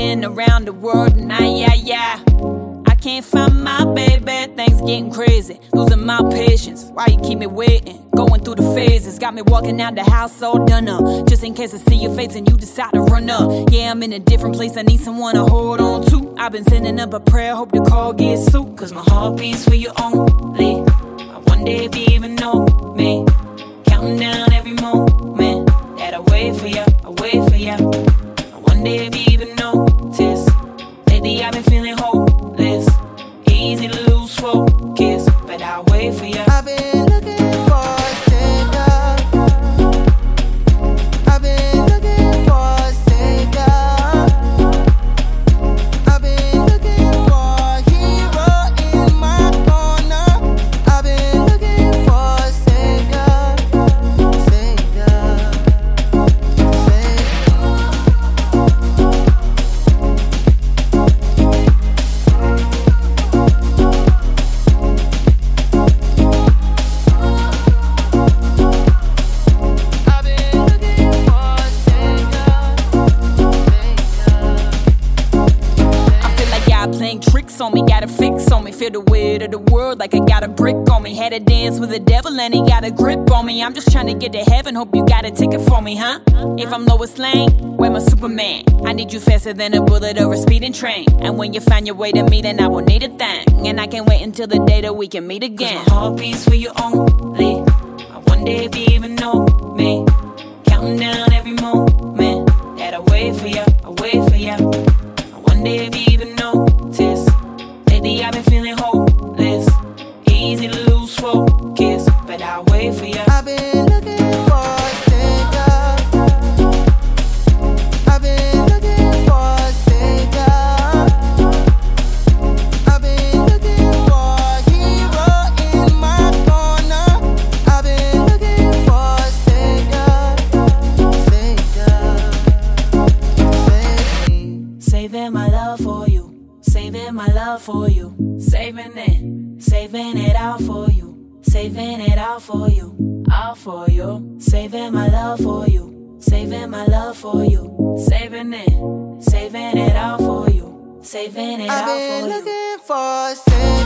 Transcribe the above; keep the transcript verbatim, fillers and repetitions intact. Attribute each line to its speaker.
Speaker 1: been around the world and I, yeah, yeah. I can't find my baby, things getting crazy. Losing my patience, why you keep me waiting? Going through the phases, got me walking out the house all done up. Just in case I see your face and you decide to run up. Yeah, I'm in a different place, I need someone to hold on to. I've been sending up a prayer, hope the call gets through. Cause my heart beats for you only. I wonder if you even know me. Counting down every moment that I wait for you, I wait for you. I wonder if you even notice. Lately I've been feeling hopeless. Easy to lose focus, but I'll wait for you.
Speaker 2: I've been looking for a savior. I've been looking for a savior. I've been looking for a hero in my corner. I've been looking for a savior, savior, savior.
Speaker 1: Playing tricks on me, got a fix on me. Feel the weight of the world like I got a brick on me. Had to dance with the devil and he got a grip on me. I'm just trying to get to heaven, hope you got a ticket for me, huh? If I'm Lois Lane, where my Superman? I need you faster than a bullet or a speeding train. And when you find your way to me, then I won't need a thing. And I can't wait until the day that we can meet again. Cause my heart beats for you only. I wonder if you even know me. Counting down every moment that I wait for you, I wait for you. I wonder if you even notice. Lately I've been feeling hopeless. Easy to lose focus, but I'll wait for you.
Speaker 2: I've been looking for a savior. I've been looking for a savior. I've been looking for a hero in my corner. I've been looking for a savior, savior, savior.
Speaker 1: Saving my love for you. Saving my love for you. Saving it. Saving it all for you. Saving it all for you. All for you. Saving my love for you. Saving my love for you. Saving it. Saving it all for you. Saving it all for you.
Speaker 2: I've been looking for a savior.